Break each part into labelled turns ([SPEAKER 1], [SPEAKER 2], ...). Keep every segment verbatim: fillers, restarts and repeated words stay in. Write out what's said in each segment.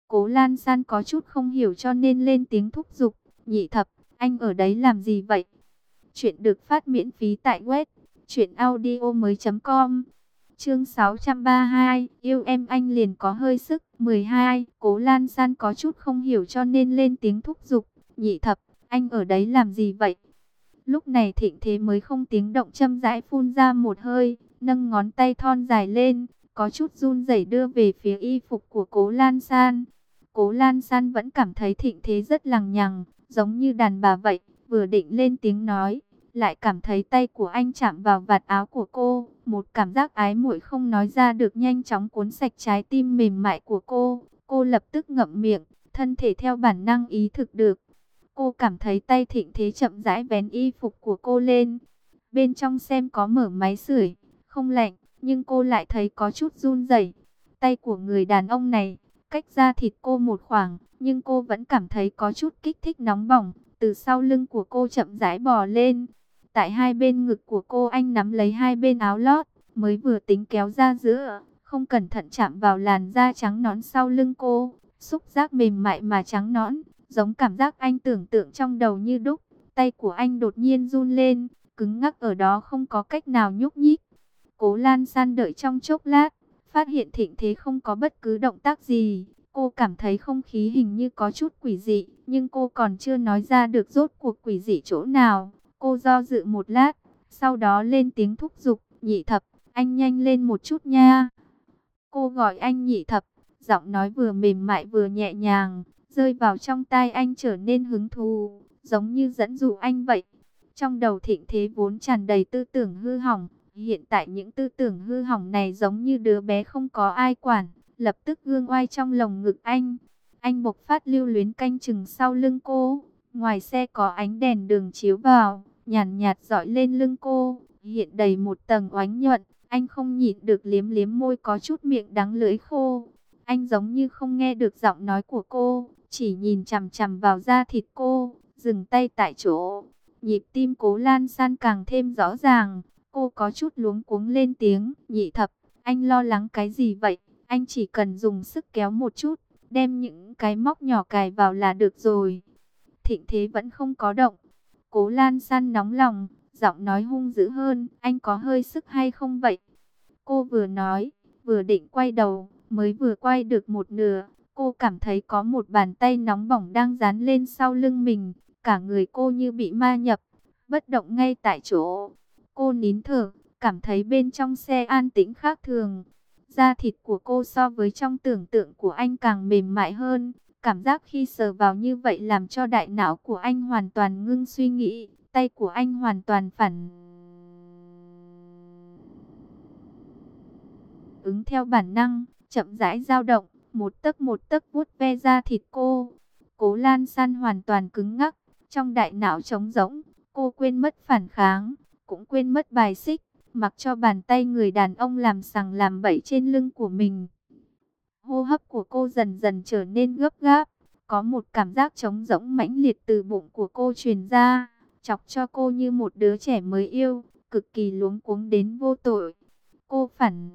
[SPEAKER 1] Cố Lan San có chút không hiểu cho nên lên tiếng thúc giục. Nhị thập, anh ở đấy làm gì vậy? Chuyện được phát miễn phí tại web truyện audio mới chấm com. Chương sáu trăm ba mươi hai, yêu em anh liền có hơi sức. mười hai, Cố Lan San có chút không hiểu cho nên lên tiếng thúc giục. Nhị thập, anh ở đấy làm gì vậy? Lúc này Thịnh Thế mới không tiếng động châm rãi phun ra một hơi, nâng ngón tay thon dài lên, có chút run rẩy đưa về phía y phục của Cố Lan San. Cố Lan San vẫn cảm thấy Thịnh Thế rất lằng nhằng, giống như đàn bà vậy, vừa định lên tiếng nói, lại cảm thấy tay của anh chạm vào vạt áo của cô, một cảm giác ái muội không nói ra được nhanh chóng cuốn sạch trái tim mềm mại của cô. Cô lập tức ngậm miệng, thân thể theo bản năng ý thức được. Cô cảm thấy tay Thịnh Thế chậm rãi vén y phục của cô lên. Bên trong xem có mở máy sưởi, không lạnh, nhưng cô lại thấy có chút run rẩy. Tay của người đàn ông này cách da thịt cô một khoảng, nhưng cô vẫn cảm thấy có chút kích thích nóng bỏng. Từ sau lưng của cô chậm rãi bò lên. Tại hai bên ngực của cô anh nắm lấy hai bên áo lót, mới vừa tính kéo ra giữa, không cẩn thận chạm vào làn da trắng nõn sau lưng cô. Xúc giác mềm mại mà trắng nõn, giống cảm giác anh tưởng tượng trong đầu như đúc. Tay của anh đột nhiên run lên, cứng ngắc ở đó không có cách nào nhúc nhích. Cố Lan San đợi trong chốc lát, phát hiện Thịnh Thế không có bất cứ động tác gì. Cô cảm thấy không khí hình như có chút quỷ dị, nhưng cô còn chưa nói ra được rốt cuộc quỷ dị chỗ nào. Cô do dự một lát, sau đó lên tiếng thúc giục, nhị thập, anh nhanh lên một chút nha. Cô gọi anh nhị thập, giọng nói vừa mềm mại vừa nhẹ nhàng, rơi vào trong tai anh trở nên hứng thú, giống như dẫn dụ anh vậy. Trong đầu Thịnh Thế vốn tràn đầy tư tưởng hư hỏng, hiện tại những tư tưởng hư hỏng này giống như đứa bé không có ai quản, lập tức gương oai trong lồng ngực anh. Anh bộc phát lưu luyến canh chừng sau lưng cô, ngoài xe có ánh đèn đường chiếu vào, nhàn nhạt dọi lên lưng cô, hiện đầy một tầng oánh nhuận. Anh không nhịn được liếm liếm môi có chút miệng đắng lưỡi khô. Anh giống như không nghe được giọng nói của cô, chỉ nhìn chằm chằm vào da thịt cô, dừng tay tại chỗ. Nhịp tim Cố Lan San càng thêm rõ ràng, cô có chút luống cuống lên tiếng, nhị thập, anh lo lắng cái gì vậy? Anh chỉ cần dùng sức kéo một chút, đem những cái móc nhỏ cài vào là được rồi. Thịnh Thế vẫn không có động. Cố Lan San nóng lòng, giọng nói hung dữ hơn, anh có hơi sức hay không vậy? Cô vừa nói, vừa định quay đầu, mới vừa quay được một nửa, cô cảm thấy có một bàn tay nóng bỏng đang dán lên sau lưng mình, cả người cô như bị ma nhập, bất động ngay tại chỗ. Cô nín thở, cảm thấy bên trong xe an tĩnh khác thường. Da thịt của cô so với trong tưởng tượng của anh càng mềm mại hơn. Cảm giác khi sờ vào như vậy làm cho đại não của anh hoàn toàn ngưng suy nghĩ. Tay của anh hoàn toàn phản ứng theo bản năng, chậm rãi dao động, một tấc một tấc vuốt ve da thịt cô. Cố Lan San hoàn toàn cứng ngắc, trong đại não trống rỗng, cô quên mất phản kháng, cũng quên mất bài xích, mặc cho bàn tay người đàn ông làm sằng làm bậy trên lưng của mình. Hô hấp của cô dần dần trở nên gấp gáp, có một cảm giác trống rỗng mãnh liệt từ bụng của cô truyền ra, chọc cho cô như một đứa trẻ mới yêu, cực kỳ luống cuống đến vô tội. Cô phản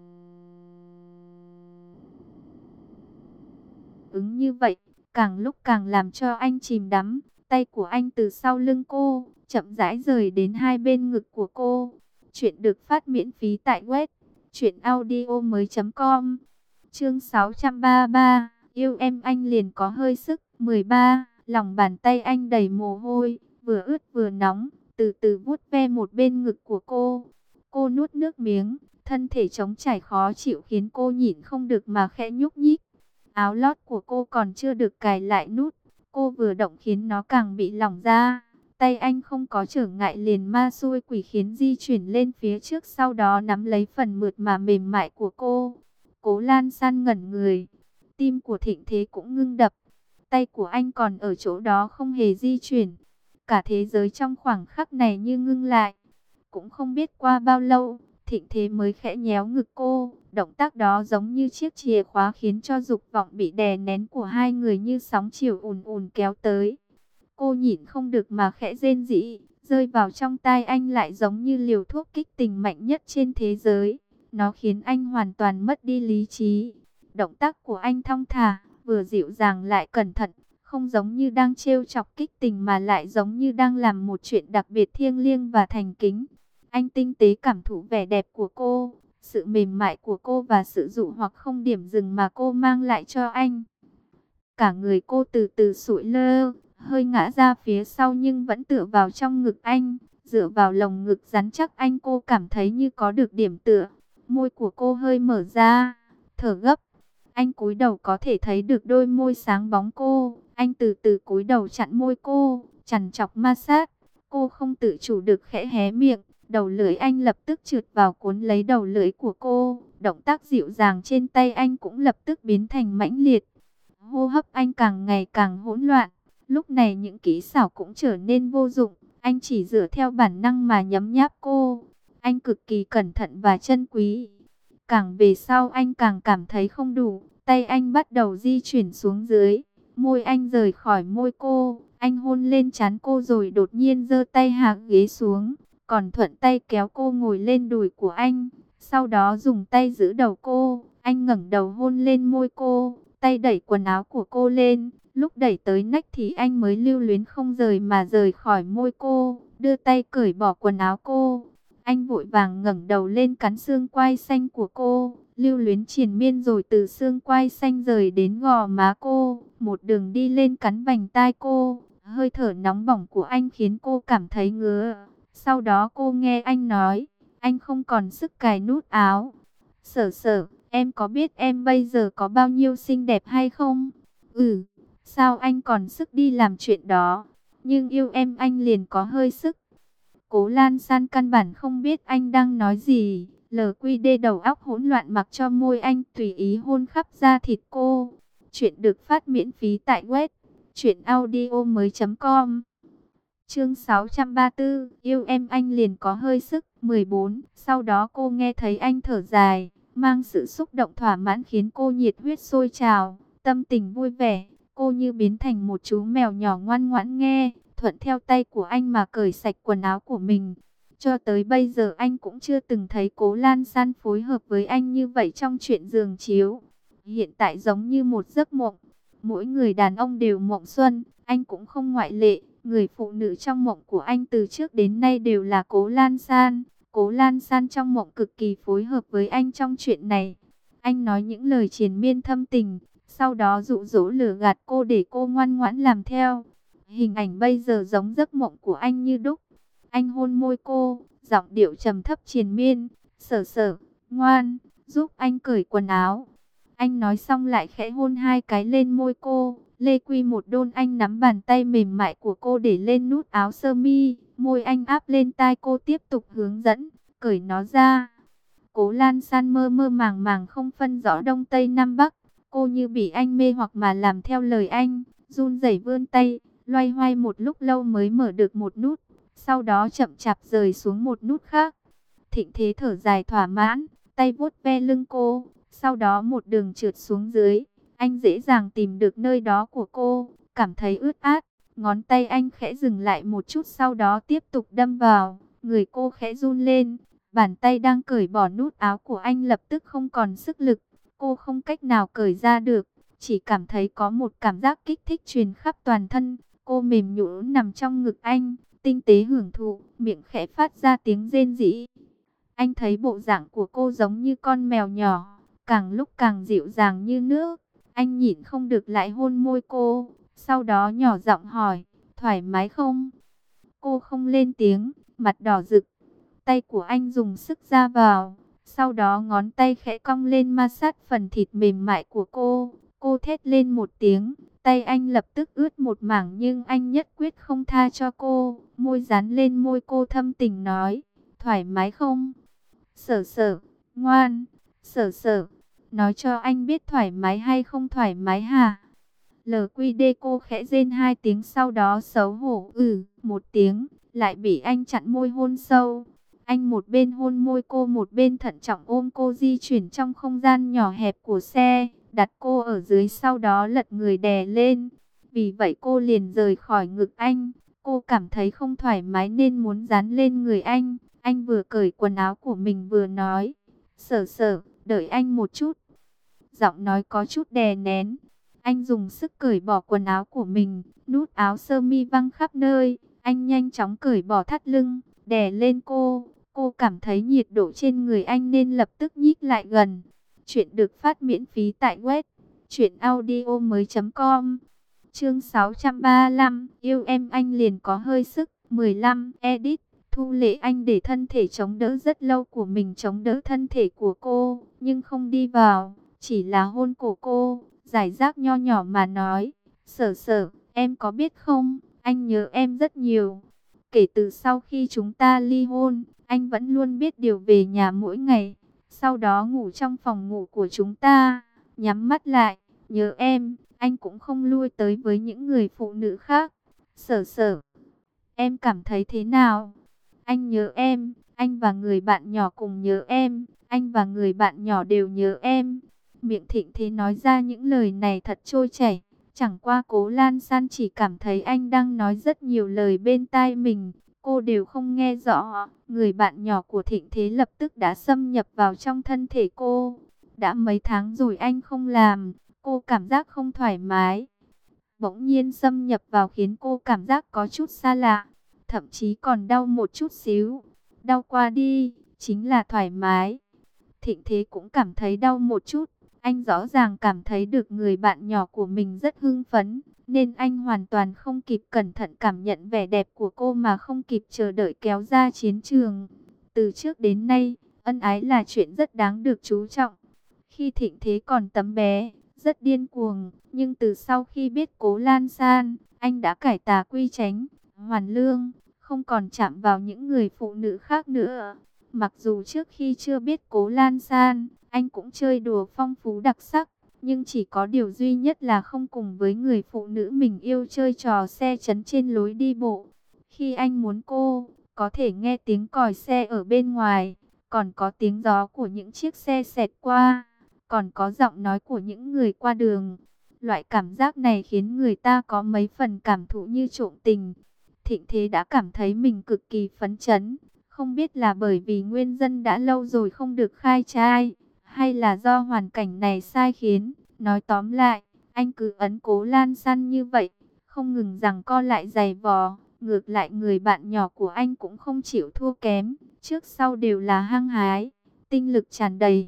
[SPEAKER 1] ứng như vậy, càng lúc càng làm cho anh chìm đắm. Tay của anh từ sau lưng cô, chậm rãi rời đến hai bên ngực của cô. Chuyện được phát miễn phí tại web truyện audio mới chấm com. Chương sáu trăm ba mươi ba, yêu em anh liền có hơi sức. mười ba, lòng bàn tay anh đầy mồ hôi, vừa ướt vừa nóng, từ từ vuốt ve một bên ngực của cô. Cô nuốt nước miếng, thân thể trống trải khó chịu khiến cô nhịn không được mà khẽ nhúc nhích. Áo lót của cô còn chưa được cài lại nút, cô vừa động khiến nó càng bị lỏng ra. Tay anh không có trở ngại liền ma xui quỷ khiến di chuyển lên phía trước, sau đó nắm lấy phần mượt mà mềm mại của cô. Cố Lan San ngẩn người, tim của Thịnh Thế cũng ngưng đập. Tay của anh còn ở chỗ đó không hề di chuyển. Cả thế giới trong khoảng khắc này như ngưng lại. Cũng không biết qua bao lâu, Thịnh Thế mới khẽ nhéo ngực cô. Động tác đó giống như chiếc chìa khóa khiến cho dục vọng bị đè nén của hai người như sóng chiều ùn ùn kéo tới. Cô nhịn không được mà khẽ rên rỉ, rơi vào trong tai anh lại giống như liều thuốc kích tình mạnh nhất trên thế giới. Nó khiến anh hoàn toàn mất đi lý trí. Động tác của anh thong thả, vừa dịu dàng lại cẩn thận, không giống như đang trêu chọc kích tình mà lại giống như đang làm một chuyện đặc biệt thiêng liêng và thành kính. Anh tinh tế cảm thụ vẻ đẹp của cô, sự mềm mại của cô và sự dụ hoặc không điểm dừng mà cô mang lại cho anh. Cả người cô từ từ sụi lơ, hơi ngã ra phía sau nhưng vẫn tựa vào trong ngực anh. Dựa vào lồng ngực rắn chắc anh, cô cảm thấy như có được điểm tựa. Môi của cô hơi mở ra, thở gấp. Anh cúi đầu có thể thấy được đôi môi sáng bóng cô. Anh từ từ cúi đầu chặn môi cô, chằn chọc ma sát. Cô không tự chủ được khẽ hé miệng. Đầu lưỡi anh lập tức trượt vào cuốn lấy đầu lưỡi của cô. Động tác dịu dàng trên tay anh cũng lập tức biến thành mãnh liệt. Hô hấp anh càng ngày càng hỗn loạn. Lúc này những kỹ xảo cũng trở nên vô dụng. Anh chỉ dựa theo bản năng mà nhấm nháp cô. Anh cực kỳ cẩn thận và trân quý. Càng về sau anh càng cảm thấy không đủ. Tay anh bắt đầu di chuyển xuống dưới. Môi anh rời khỏi môi cô. Anh hôn lên trán cô rồi đột nhiên giơ tay hạ ghế xuống. Còn thuận tay kéo cô ngồi lên đùi của anh. Sau đó dùng tay giữ đầu cô. Anh ngẩng đầu hôn lên môi cô. Tay đẩy quần áo của cô lên. Lúc đẩy tới nách thì anh mới lưu luyến không rời mà rời khỏi môi cô. Đưa tay cởi bỏ quần áo cô. Anh vội vàng ngẩng đầu lên cắn xương quai xanh của cô. Lưu luyến triền miên rồi từ xương quai xanh rời đến gò má cô. Một đường đi lên cắn vành tai cô. Hơi thở nóng bỏng của anh khiến cô cảm thấy ngứa. Sau đó cô nghe anh nói. Anh không còn sức cài nút áo. Sở sở, em có biết em bây giờ có bao nhiêu xinh đẹp hay không? Ừ, sao anh còn sức đi làm chuyện đó? Nhưng yêu em anh liền có hơi sức. Cố Lan San căn bản không biết anh đang nói gì. lờ quy đê đầu óc hỗn loạn mặc cho môi anh tùy ý hôn khắp da thịt cô. Chuyện được phát miễn phí tại web truyện audio mới chấm com. Chương sáu trăm ba mươi tư, yêu em anh liền có hơi sức. mười bốn. Sau đó cô nghe thấy anh thở dài, mang sự xúc động thỏa mãn khiến cô nhiệt huyết sôi trào, tâm tình vui vẻ. Cô như biến thành một chú mèo nhỏ ngoan ngoãn nghe, thuận theo tay của anh mà cởi sạch quần áo của mình. Cho tới bây giờ anh cũng chưa từng thấy Cố Lan San phối hợp với anh như vậy trong chuyện giường chiếu. Hiện tại giống như một giấc mộng. Mỗi người đàn ông đều mộng xuân, anh cũng không ngoại lệ. Người phụ nữ trong mộng của anh từ trước đến nay đều là Cố Lan San. Cố Lan San trong mộng cực kỳ phối hợp với anh trong chuyện này. Anh nói những lời triền miên thâm tình, sau đó dụ dỗ lừa gạt cô để cô ngoan ngoãn làm theo. Hình ảnh bây giờ giống giấc mộng của anh như đúc. Anh hôn môi cô, giọng điệu trầm thấp triền miên. Sở sở, ngoan, giúp anh cởi quần áo. Anh nói xong lại khẽ hôn hai cái lên môi cô. Lê Quy một đôn anh nắm bàn tay mềm mại của cô để lên nút áo sơ mi. Môi anh áp lên tai cô tiếp tục hướng dẫn, cởi nó ra. Cố Lan San mơ mơ màng màng không phân rõ đông tây nam bắc. Cô như bị anh mê hoặc mà làm theo lời anh. Run rẩy vươn tay, loay hoay một lúc lâu mới mở được một nút. Sau đó chậm chạp rời xuống một nút khác. Thịnh Thế thở dài thỏa mãn, tay vuốt ve lưng cô. Sau đó một đường trượt xuống dưới. Anh dễ dàng tìm được nơi đó của cô, cảm thấy ướt át. Ngón tay anh khẽ dừng lại một chút, sau đó tiếp tục đâm vào. Người cô khẽ run lên. Bàn tay đang cởi bỏ nút áo của anh lập tức không còn sức lực. Cô không cách nào cởi ra được. Chỉ cảm thấy có một cảm giác kích thích truyền khắp toàn thân. Cô mềm nhũn nằm trong ngực anh, tinh tế hưởng thụ, miệng khẽ phát ra tiếng rên rỉ. Anh thấy bộ dạng của cô giống như con mèo nhỏ, càng lúc càng dịu dàng như nước. Anh nhịn không được lại hôn môi cô, sau đó nhỏ giọng hỏi, thoải mái không? Cô không lên tiếng, mặt đỏ rực. Tay của anh dùng sức ra vào, sau đó ngón tay khẽ cong lên ma sát phần thịt mềm mại của cô. Cô thét lên một tiếng, tay anh lập tức ướt một mảng nhưng anh nhất quyết không tha cho cô. Môi dán lên môi cô thâm tình nói, thoải mái không? Sở sở, ngoan, sở sở. Nói cho anh biết thoải mái hay không thoải mái hả? lờ quy đê cô khẽ rên hai tiếng sau đó xấu hổ ừ một tiếng, lại bị anh chặn môi hôn sâu. Anh một bên hôn môi cô một bên thận trọng ôm cô di chuyển trong không gian nhỏ hẹp của xe, đặt cô ở dưới sau đó lật người đè lên. Vì vậy cô liền rời khỏi ngực anh. Cô cảm thấy không thoải mái nên muốn dán lên người anh. Anh vừa cởi quần áo của mình vừa nói, sở sở, đợi anh một chút. Giọng nói có chút đè nén. Anh dùng sức cởi bỏ quần áo của mình, nút áo sơ mi văng khắp nơi. Anh nhanh chóng cởi bỏ thắt lưng, đè lên cô. Cô cảm thấy nhiệt độ trên người anh nên lập tức nhích lại gần. Chuyện được phát miễn phí tại web truyện audio mới com. Chương sáu trăm ba mươi lăm, yêu em anh liền có hơi sức. mười lăm, edit. Thu Lệ Anh để thân thể chống đỡ rất lâu của mình chống đỡ thân thể của cô, nhưng không đi vào, chỉ là hôn cổ cô, giải rác nho nhỏ mà nói, Sở Sở, em có biết không, anh nhớ em rất nhiều. Kể từ sau khi chúng ta ly hôn, anh vẫn luôn biết điều về nhà mỗi ngày, sau đó ngủ trong phòng ngủ của chúng ta, nhắm mắt lại, nhớ em, anh cũng không lui tới với những người phụ nữ khác. Sở Sở, em cảm thấy thế nào? Anh nhớ em, anh và người bạn nhỏ cùng nhớ em, anh và người bạn nhỏ đều nhớ em. Miệng Thịnh Thế nói ra những lời này thật trôi chảy. Chẳng qua Cố Lan San chỉ cảm thấy anh đang nói rất nhiều lời bên tai mình. Cô đều không nghe rõ. Người bạn nhỏ của Thịnh Thế lập tức đã xâm nhập vào trong thân thể cô. Đã mấy tháng rồi anh không làm. Cô cảm giác không thoải mái. Bỗng nhiên xâm nhập vào khiến cô cảm giác có chút xa lạ. Thậm chí còn đau một chút xíu. Đau qua đi, chính là thoải mái. Thịnh Thế cũng cảm thấy đau một chút. Anh rõ ràng cảm thấy được người bạn nhỏ của mình rất hưng phấn, nên anh hoàn toàn không kịp cẩn thận cảm nhận vẻ đẹp của cô mà không kịp chờ đợi kéo ra chiến trường. Từ trước đến nay, ân ái là chuyện rất đáng được chú trọng. Khi Thịnh Thế còn tấm bé, rất điên cuồng, nhưng từ sau khi biết Cố Lan San, anh đã cải tà quy chánh, hoàn lương, không còn chạm vào những người phụ nữ khác nữa. Mặc dù trước khi chưa biết Cố Lan San, anh cũng chơi đùa phong phú đặc sắc, nhưng chỉ có điều duy nhất là không cùng với người phụ nữ mình yêu chơi trò xe chấn trên lối đi bộ. Khi anh muốn cô, có thể nghe tiếng còi xe ở bên ngoài, còn có tiếng gió của những chiếc xe xẹt qua, còn có giọng nói của những người qua đường. Loại cảm giác này khiến người ta có mấy phần cảm thụ như trộm tình. Thịnh Thế đã cảm thấy mình cực kỳ phấn chấn. Không biết là bởi vì nguyên nhân đã lâu rồi không được khai trai, hay là do hoàn cảnh này sai khiến. Nói tóm lại, anh cứ ấn Cố Lan San như vậy, không ngừng rằng co lại giày vò. Ngược lại người bạn nhỏ của anh cũng không chịu thua kém, trước sau đều là hăng hái, tinh lực tràn đầy.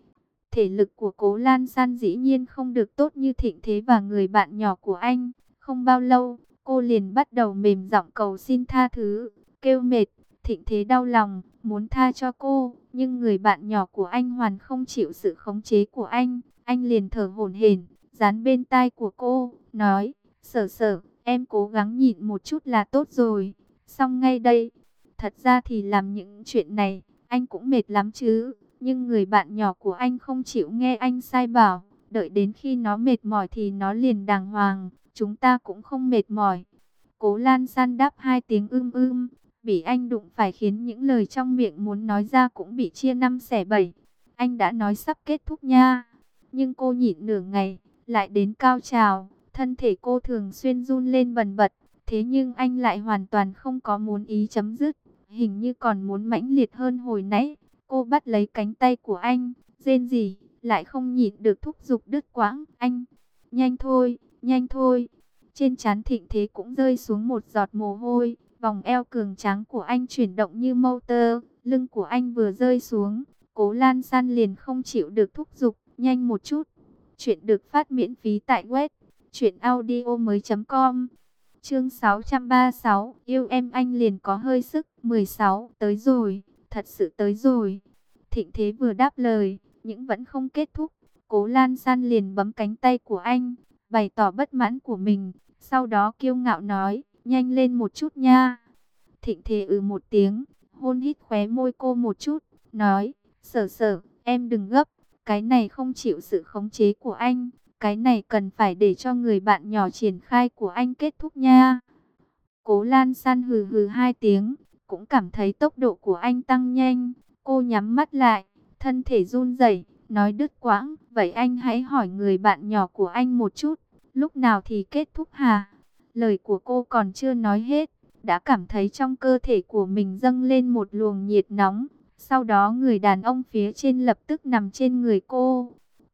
[SPEAKER 1] Thể lực của Cố Lan San dĩ nhiên không được tốt như Thịnh Thế và người bạn nhỏ của anh. Không bao lâu, cô liền bắt đầu mềm giọng cầu xin tha thứ, kêu mệt. Thịnh Thế đau lòng, muốn tha cho cô, nhưng người bạn nhỏ của anh hoàn không chịu sự khống chế của anh. Anh liền thở hổn hển, dán bên tai của cô, nói, Sở Sở, em cố gắng nhịn một chút là tốt rồi, xong ngay đây. Thật ra thì làm những chuyện này, anh cũng mệt lắm chứ, nhưng người bạn nhỏ của anh không chịu nghe anh sai bảo, đợi đến khi nó mệt mỏi thì nó liền đàng hoàng, chúng ta cũng không mệt mỏi. Cố Lan San đáp hai tiếng ưm ưm. Bị anh đụng phải khiến những lời trong miệng muốn nói ra cũng bị chia năm xẻ bảy. Anh đã nói sắp kết thúc nha. Nhưng cô nhịn nửa ngày, lại đến cao trào. Thân thể cô thường xuyên run lên bần bật. Thế nhưng anh lại hoàn toàn không có muốn ý chấm dứt. Hình như còn muốn mãnh liệt hơn hồi nãy. Cô bắt lấy cánh tay của anh, rên rỉ, lại không nhịn được thúc giục đứt quãng. Anh, nhanh thôi, nhanh thôi. Trên trán Thịnh Thế cũng rơi xuống một giọt mồ hôi. Vòng eo cường tráng của anh chuyển động như motor, lưng của anh vừa rơi xuống, Cố Lan San liền không chịu được thúc giục, nhanh một chút. Chuyện được phát miễn phí tại web truyện audio mới com. Chương sáu trăm ba mươi sáu, yêu em anh liền có hơi sức. Mười sáu, tới rồi, thật sự tới rồi. Thịnh Thế vừa đáp lời, nhưng vẫn không kết thúc. Cố Lan San liền bấm cánh tay của anh, bày tỏ bất mãn của mình, sau đó kiêu ngạo nói, nhanh lên một chút nha. Thịnh Thế ừ một tiếng, hôn hít khóe môi cô một chút, nói, Sở Sở, em đừng gấp, cái này không chịu sự khống chế của anh, cái này cần phải để cho người bạn nhỏ triển khai của anh kết thúc nha. Cố Lan San hừ hừ hai tiếng, cũng cảm thấy tốc độ của anh tăng nhanh, cô nhắm mắt lại, thân thể run rẩy, nói đứt quãng, vậy anh hãy hỏi người bạn nhỏ của anh một chút, lúc nào thì kết thúc hả? Lời của cô còn chưa nói hết, đã cảm thấy trong cơ thể của mình dâng lên một luồng nhiệt nóng. Sau đó người đàn ông phía trên lập tức nằm trên người cô.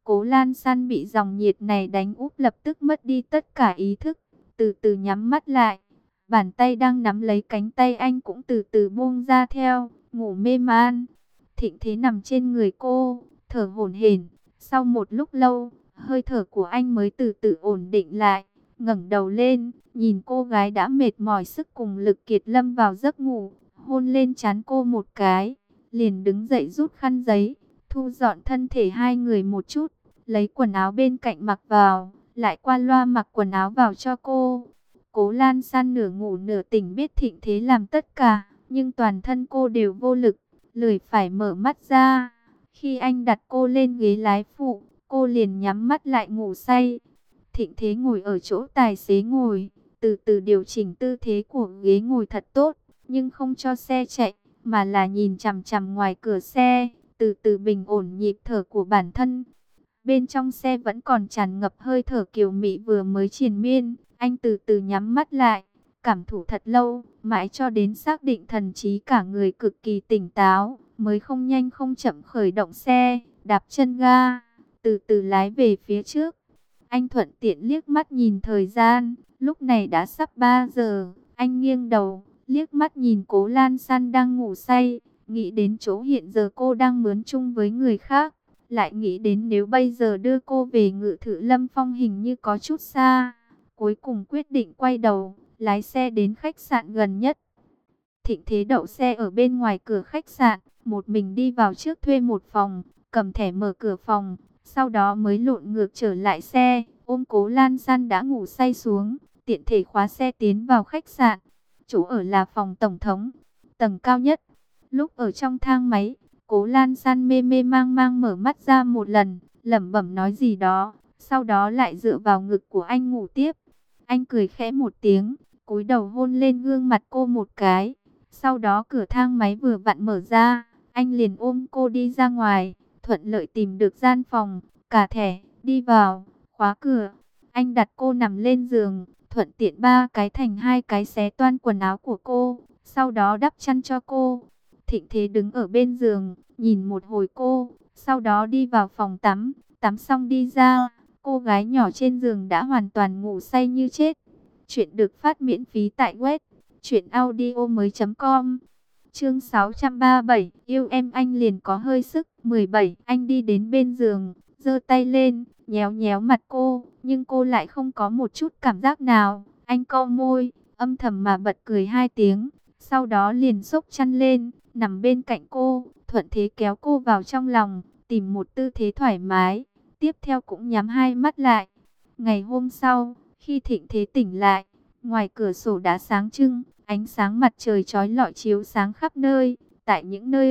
[SPEAKER 1] Cố Lan San bị dòng nhiệt này đánh úp lập tức mất đi tất cả ý thức, từ từ nhắm mắt lại. Bàn tay đang nắm lấy cánh tay anh cũng từ từ buông ra theo, ngủ mê man. Thịnh Thế nằm trên người cô, thở hổn hển. Sau một lúc lâu, hơi thở của anh mới từ từ ổn định lại. Ngẩng đầu lên, nhìn cô gái đã mệt mỏi sức cùng lực kiệt lâm vào giấc ngủ, hôn lên trán cô một cái, liền đứng dậy rút khăn giấy, thu dọn thân thể hai người một chút, lấy quần áo bên cạnh mặc vào, lại qua loa mặc quần áo vào cho cô. Cố Lan San nửa ngủ nửa tỉnh biết Thịnh Thế làm tất cả, nhưng toàn thân cô đều vô lực, lười phải mở mắt ra. Khi anh đặt cô lên ghế lái phụ, cô liền nhắm mắt lại ngủ say. Thịnh Thế ngồi ở chỗ tài xế ngồi, từ từ điều chỉnh tư thế của ghế ngồi thật tốt, nhưng không cho xe chạy, mà là nhìn chằm chằm ngoài cửa xe, từ từ bình ổn nhịp thở của bản thân. Bên trong xe vẫn còn tràn ngập hơi thở kiều mị vừa mới triền miên, anh từ từ nhắm mắt lại, cảm thụ thật lâu, mãi cho đến xác định thần trí cả người cực kỳ tỉnh táo, mới không nhanh không chậm khởi động xe, đạp chân ga, từ từ lái về phía trước. Anh thuận tiện liếc mắt nhìn thời gian, lúc này đã sắp ba giờ, anh nghiêng đầu, liếc mắt nhìn Cố Lan San đang ngủ say, nghĩ đến chỗ hiện giờ cô đang mướn chung với người khác, lại nghĩ đến nếu bây giờ đưa cô về Ngự Thự Lâm Phong hình như có chút xa, cuối cùng quyết định quay đầu, lái xe đến khách sạn gần nhất. Thịnh Thế đậu xe ở bên ngoài cửa khách sạn, một mình đi vào trước thuê một phòng, cầm thẻ mở cửa phòng, sau đó mới lộn ngược trở lại xe, ôm Cố Lan San đã ngủ say xuống, tiện thể khóa xe tiến vào khách sạn. Chỗ ở là phòng tổng thống, tầng cao nhất. Lúc ở trong thang máy, Cố Lan San mê mê mang mang mở mắt ra một lần, lẩm bẩm nói gì đó, sau đó lại dựa vào ngực của anh ngủ tiếp. Anh cười khẽ một tiếng, cúi đầu hôn lên gương mặt cô một cái. Sau đó cửa thang máy vừa vặn mở ra, anh liền ôm cô đi ra ngoài, thuận lợi tìm được gian phòng, cả thẻ, đi vào, khóa cửa. Anh đặt cô nằm lên giường, thuận tiện ba cái thành hai cái xé toan quần áo của cô, sau đó đắp chăn cho cô. Thịnh Thế đứng ở bên giường, nhìn một hồi cô, sau đó đi vào phòng tắm, tắm xong đi ra. Cô gái nhỏ trên giường đã hoàn toàn ngủ say như chết. Chuyện được phát miễn phí tại web truyện audio mới chấm com. Chương sáu trăm ba mươi bảy, yêu em anh liền có hơi sức. mười bảy, anh đi đến bên giường, giơ tay lên, nhéo nhéo mặt cô, nhưng cô lại không có một chút cảm giác nào. Anh cau môi, âm thầm mà bật cười hai tiếng, sau đó liền xốc chăn lên, nằm bên cạnh cô, thuận thế kéo cô vào trong lòng, tìm một tư thế thoải mái, tiếp theo cũng nhắm hai mắt lại. Ngày hôm sau, khi Thịnh Thế tỉnh lại, ngoài cửa sổ đã sáng trưng, ánh sáng mặt trời chói lọi chiếu sáng khắp nơi, tại những nơi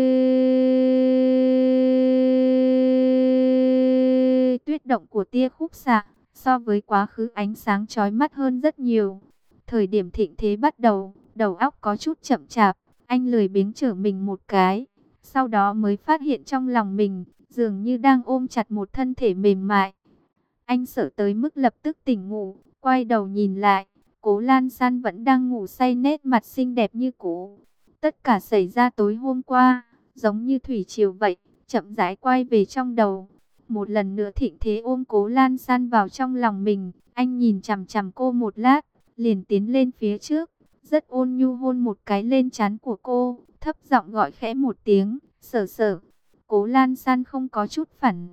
[SPEAKER 1] tuyết động của tia khúc xạ, so với quá khứ ánh sáng chói mắt hơn rất nhiều. Thời điểm Thịnh Thế bắt đầu, đầu óc có chút chậm chạp, anh lười biếng trở mình một cái, sau đó mới phát hiện trong lòng mình dường như đang ôm chặt một thân thể mềm mại. Anh sợ tới mức lập tức tỉnh ngủ, quay đầu nhìn lại, Cố Lan San vẫn đang ngủ say, nét mặt xinh đẹp như cũ. Tất cả xảy ra tối hôm qua, giống như thủy triều vậy, chậm rãi quay về trong đầu. Một lần nữa Thịnh Thế ôm Cố Lan San vào trong lòng mình, anh nhìn chằm chằm cô một lát, liền tiến lên phía trước, rất ôn nhu hôn một cái lên trán của cô, thấp giọng gọi khẽ một tiếng, "Sở Sở." Cố Lan San không có chút phản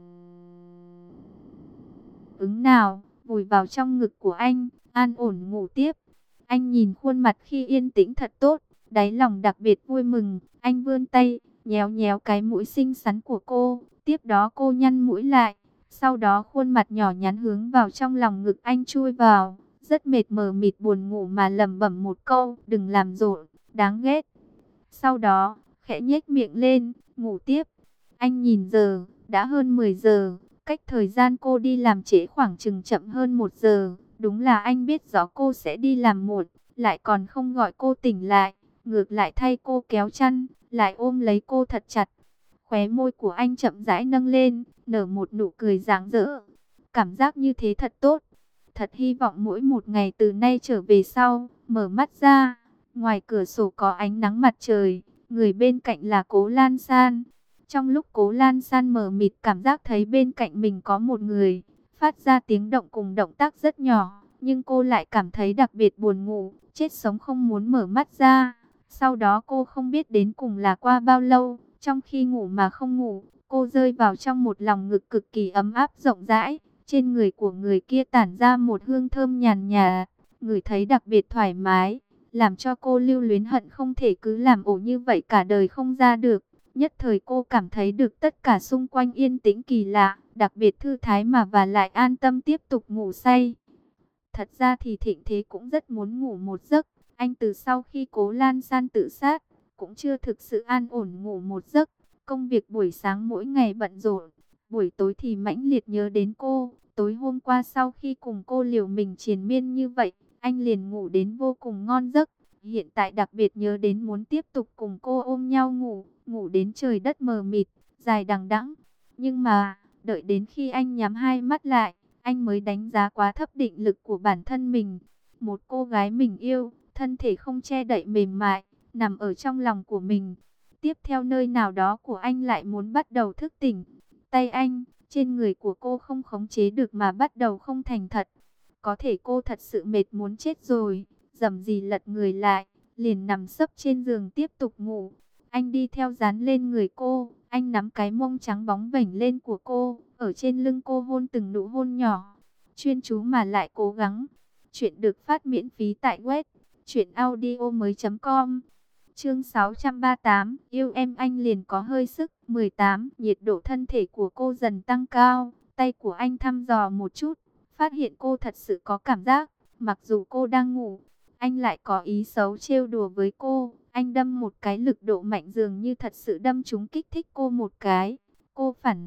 [SPEAKER 1] ứng nào, vùi vào trong ngực của anh, an ổn ngủ tiếp. Anh nhìn khuôn mặt khi yên tĩnh thật tốt, đáy lòng đặc biệt vui mừng. Anh vươn tay, nhéo nhéo cái mũi xinh xắn của cô, tiếp đó cô nhăn mũi lại, sau đó khuôn mặt nhỏ nhắn hướng vào trong lòng ngực anh chui vào, rất mệt mờ mịt buồn ngủ mà lẩm bẩm một câu, "Đừng làm rộn, đáng ghét." Sau đó, khẽ nhếch miệng lên, ngủ tiếp. Anh nhìn giờ, đã hơn mười giờ, cách thời gian cô đi làm trễ khoảng chừng chậm hơn một giờ. Đúng là anh biết rõ cô sẽ đi làm muộn, lại còn không gọi cô tỉnh lại, ngược lại thay cô kéo chăn, lại ôm lấy cô thật chặt. Khóe môi của anh chậm rãi nâng lên, nở một nụ cười rạng rỡ. Cảm giác như thế thật tốt. Thật hy vọng mỗi một ngày từ nay trở về sau, mở mắt ra, ngoài cửa sổ có ánh nắng mặt trời, người bên cạnh là Cố Lan San. Trong lúc Cố Lan San mờ mịt cảm giác thấy bên cạnh mình có một người, phát ra tiếng động cùng động tác rất nhỏ, nhưng cô lại cảm thấy đặc biệt buồn ngủ, chết sống không muốn mở mắt ra. Sau đó cô không biết đến cùng là qua bao lâu, trong khi ngủ mà không ngủ, cô rơi vào trong một lòng ngực cực kỳ ấm áp rộng rãi. Trên người của người kia tản ra một hương thơm nhàn nhạt, người thấy đặc biệt thoải mái, làm cho cô lưu luyến hận không thể cứ làm ổ như vậy cả đời không ra được. Nhất thời cô cảm thấy được tất cả xung quanh yên tĩnh kỳ lạ, đặc biệt thư thái mà và lại an tâm tiếp tục ngủ say. Thật ra thì Thịnh Thế cũng rất muốn ngủ một giấc. Anh từ sau khi Cố Lan San tự sát, cũng chưa thực sự an ổn ngủ một giấc. Công việc buổi sáng mỗi ngày bận rộn, buổi tối thì mãnh liệt nhớ đến cô. Tối hôm qua sau khi cùng cô liều mình triền miên như vậy, anh liền ngủ đến vô cùng ngon giấc. Hiện tại đặc biệt nhớ đến muốn tiếp tục cùng cô ôm nhau ngủ, ngủ đến trời đất mờ mịt, dài đằng đẵng. Nhưng mà, đợi đến khi anh nhắm hai mắt lại, anh mới đánh giá quá thấp định lực của bản thân mình. Một cô gái mình yêu, thân thể không che đậy mềm mại, nằm ở trong lòng của mình. Tiếp theo nơi nào đó của anh lại muốn bắt đầu thức tỉnh. Tay anh, trên người của cô không khống chế được mà bắt đầu không thành thật. Có thể cô thật sự mệt muốn chết rồi, dầm gì lật người lại, liền nằm sấp trên giường tiếp tục ngủ. Anh đi theo dán lên người cô, anh nắm cái mông trắng bóng vểnh lên của cô, ở trên lưng cô hôn từng nụ hôn nhỏ, chuyên chú mà lại cố gắng. Chuyện được phát miễn phí tại web truyện audio mới chấm com. Chương sáu trăm ba mươi tám, yêu em anh liền có hơi sức. mười tám, nhiệt độ thân thể của cô dần tăng cao, tay của anh thăm dò một chút, phát hiện cô thật sự có cảm giác, mặc dù cô đang ngủ, anh lại có ý xấu trêu đùa với cô. Anh đâm một cái lực độ mạnh dường như thật sự đâm trúng kích thích cô một cái. Cô phản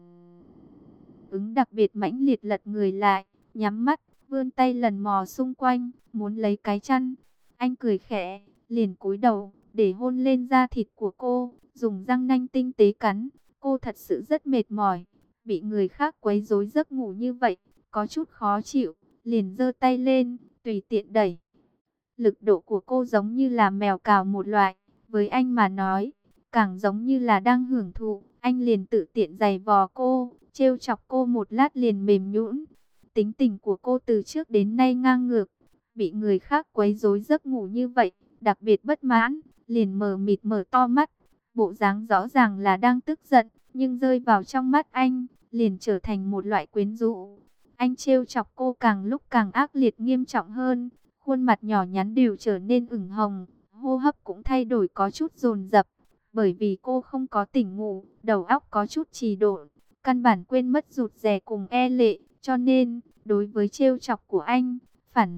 [SPEAKER 1] ứng đặc biệt mãnh liệt lật người lại, nhắm mắt, vươn tay lần mò xung quanh, muốn lấy cái chăn. Anh cười khẽ, liền cúi đầu, để hôn lên da thịt của cô, dùng răng nanh tinh tế cắn. Cô thật sự rất mệt mỏi, bị người khác quấy rối giấc ngủ như vậy, có chút khó chịu, liền giơ tay lên, tùy tiện đẩy. Lực độ của cô giống như là mèo cào một loại, với anh mà nói, càng giống như là đang hưởng thụ. Anh liền tự tiện giày vò cô, trêu chọc cô một lát liền mềm nhũn. Tính tình của cô từ trước đến nay ngang ngược, bị người khác quấy rối giấc ngủ như vậy, đặc biệt bất mãn, liền mờ mịt mở to mắt. Bộ dáng rõ ràng là đang tức giận, nhưng rơi vào trong mắt anh, liền trở thành một loại quyến rũ. Anh trêu chọc cô càng lúc càng ác liệt nghiêm trọng hơn, khuôn mặt nhỏ nhắn đều trở nên ửng hồng, hô hấp cũng thay đổi có chút dồn dập. Bởi vì cô không có tỉnh ngủ, đầu óc có chút trì độn, căn bản quên mất rụt rè cùng e lệ, cho nên, đối với trêu chọc của anh, phản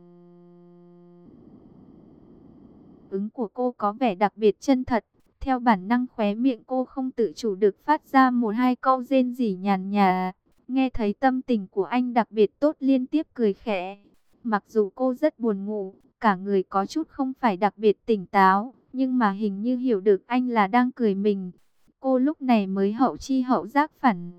[SPEAKER 1] ứng của cô có vẻ đặc biệt chân thật. Theo bản năng khóe miệng cô không tự chủ được phát ra một hai câu rên rỉ nhàn nhạt. Nghe thấy tâm tình của anh đặc biệt tốt liên tiếp cười khẽ. Mặc dù cô rất buồn ngủ, cả người có chút không phải đặc biệt tỉnh táo, nhưng mà hình như hiểu được anh là đang cười mình. Cô lúc này mới hậu chi hậu giác phản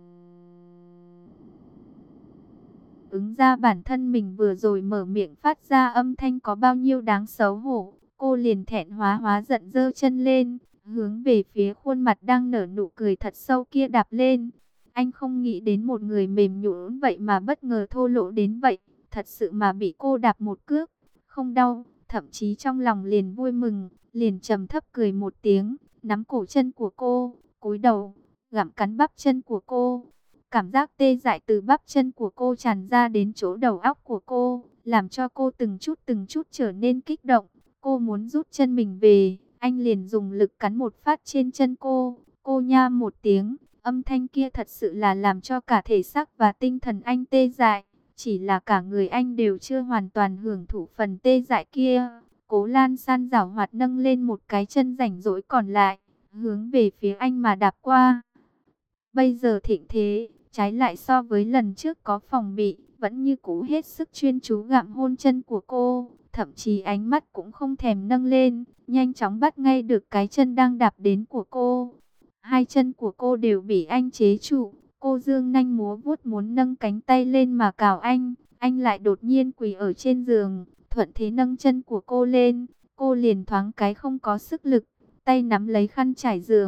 [SPEAKER 1] ứng ra bản thân mình vừa rồi mở miệng phát ra âm thanh có bao nhiêu đáng xấu hổ. Cô liền thẹn hóa hóa giận giơ chân lên, hướng về phía khuôn mặt đang nở nụ cười thật sâu kia đạp lên. Anh không nghĩ đến một người mềm nhũn vậy mà bất ngờ thô lỗ đến vậy, thật sự mà bị cô đạp một cước, không đau, thậm chí trong lòng liền vui mừng, liền trầm thấp cười một tiếng, nắm cổ chân của cô, cúi đầu, gặm cắn bắp chân của cô. Cảm giác tê dại từ bắp chân của cô tràn ra đến chỗ đầu óc của cô, làm cho cô từng chút từng chút trở nên kích động. Cô muốn rút chân mình về, anh liền dùng lực cắn một phát trên chân cô. Cô nha một tiếng, âm thanh kia thật sự là làm cho cả thể xác và tinh thần anh tê dại. Chỉ là cả người anh đều chưa hoàn toàn hưởng thụ phần tê dại kia. Cố Lan San giảo hoạt nâng lên một cái chân rảnh rỗi còn lại, hướng về phía anh mà đạp qua. Bây giờ Thịnh Thế, trái lại so với lần trước có phòng bị, vẫn như cũ hết sức chuyên chú gặm hôn chân của cô. Thậm chí ánh mắt cũng không thèm nâng lên, nhanh chóng bắt ngay được cái chân đang đạp đến của cô. Hai chân của cô đều bị anh chế trụ. Cô dương nanh múa vuốt muốn nâng cánh tay lên mà cào anh. Anh lại đột nhiên quỳ ở trên giường, thuận thế nâng chân của cô lên. Cô liền thoáng cái không có sức lực, tay nắm lấy khăn trải giường,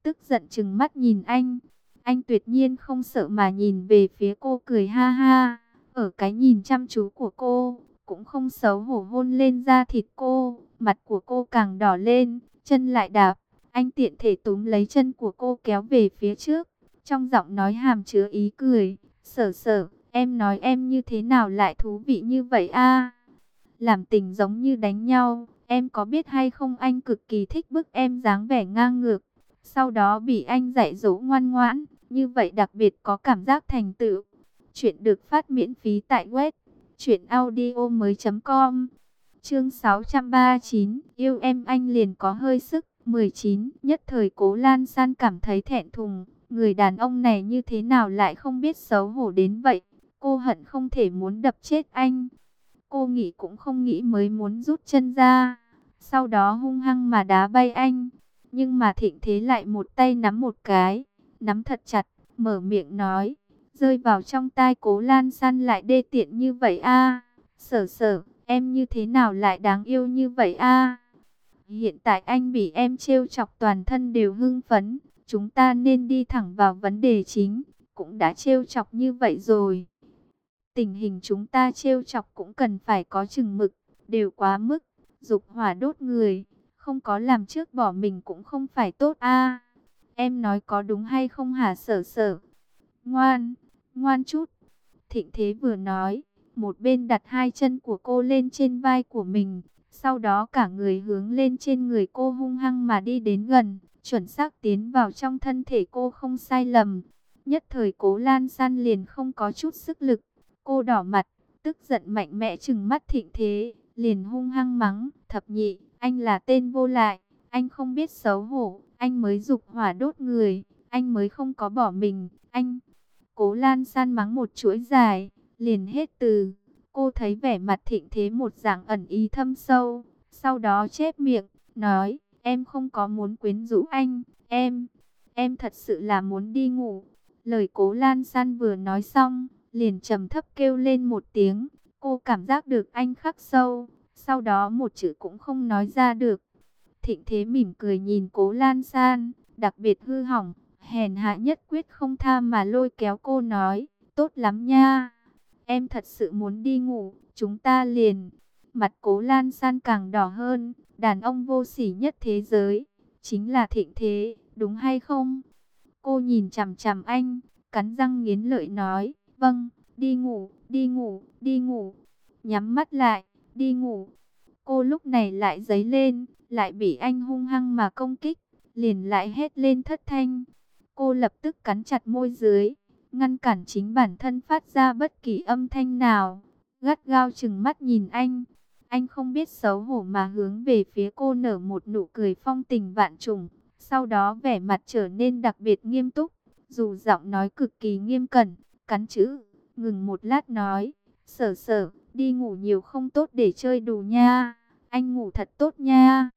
[SPEAKER 1] tức giận trừng mắt nhìn anh. Anh tuyệt nhiên không sợ mà nhìn về phía cô cười ha ha. Ở cái nhìn chăm chú của cô, cũng không xấu hổ hôn lên da thịt cô. Mặt của cô càng đỏ lên, chân lại đạp. Anh tiện thể túm lấy chân của cô kéo về phía trước. Trong giọng nói hàm chứa ý cười. Sở sở, em nói em như thế nào lại thú vị như vậy a? Làm tình giống như đánh nhau. Em có biết hay không, anh cực kỳ thích bức em dáng vẻ ngang ngược. Sau đó bị anh dạy dỗ ngoan ngoãn. Như vậy đặc biệt có cảm giác thành tựu. Chuyện được phát miễn phí tại web truyện audio mới chấm com. Chương sáu trăm ba mươi chín, yêu em anh liền có hơi sức. mười chín, nhất thời Cố Lan San cảm thấy thẹn thùng. Người đàn ông này như thế nào lại không biết xấu hổ đến vậy. Cô hận không thể muốn đập chết anh. Cô nghĩ cũng không nghĩ mới muốn rút chân ra. Sau đó hung hăng mà đá bay anh. Nhưng mà Thịnh Thế lại một tay nắm một cái. Nắm thật chặt, mở miệng nói. Rơi vào trong tai Cố Lan San lại đê tiện như vậy a. Sở sở, em như thế nào lại đáng yêu như vậy a? Hiện tại anh bị em trêu chọc toàn thân đều hưng phấn. Chúng ta nên đi thẳng vào vấn đề chính. Cũng đã trêu chọc như vậy rồi. Tình hình chúng ta trêu chọc cũng cần phải có chừng mực. Đều quá mức, dục hỏa đốt người. Không có làm trước bỏ mình cũng không phải tốt a. Em nói có đúng hay không hả sở sở? Ngoan, ngoan chút. Thịnh Thế vừa nói, một bên đặt hai chân của cô lên trên vai của mình. Sau đó cả người hướng lên trên người cô hung hăng mà đi đến gần, chuẩn xác tiến vào trong thân thể cô không sai lầm. Nhất thời Cố Lan San liền không có chút sức lực. Cô đỏ mặt, tức giận mạnh mẽ trừng mắt Thịnh Thế, liền hung hăng mắng, thập nhị, anh là tên vô lại, anh không biết xấu hổ, anh mới dục hỏa đốt người, anh mới không có bỏ mình, anh. Cố Lan San mắng một chuỗi dài, liền hết từ. Cô thấy vẻ mặt Thịnh Thế một dạng ẩn ý thâm sâu, sau đó chép miệng, nói, em không có muốn quyến rũ anh, em, em thật sự là muốn đi ngủ. Lời Cố Lan San vừa nói xong, liền trầm thấp kêu lên một tiếng, cô cảm giác được anh khắc sâu, sau đó một chữ cũng không nói ra được. Thịnh Thế mỉm cười nhìn Cố Lan San, đặc biệt hư hỏng, hèn hạ nhất quyết không tha mà lôi kéo cô nói, tốt lắm nha. Em thật sự muốn đi ngủ, chúng ta liền. Mặt Cố Lan San càng đỏ hơn, đàn ông vô sỉ nhất thế giới, chính là Thịnh Thế, đúng hay không? Cô nhìn chằm chằm anh, cắn răng nghiến lợi nói, vâng, đi ngủ, đi ngủ, đi ngủ. Nhắm mắt lại, đi ngủ. Cô lúc này lại giấy lên, lại bị anh hung hăng mà công kích, liền lại hét lên thất thanh. Cô lập tức cắn chặt môi dưới, ngăn cản chính bản thân phát ra bất kỳ âm thanh nào, gắt gao trừng mắt nhìn anh. Anh không biết xấu hổ mà hướng về phía cô nở một nụ cười phong tình vạn trùng, sau đó vẻ mặt trở nên đặc biệt nghiêm túc, dù giọng nói cực kỳ nghiêm cẩn, cắn chữ, ngừng một lát nói, sở sở, đi ngủ nhiều không tốt để chơi đù nha, anh ngủ thật tốt nha.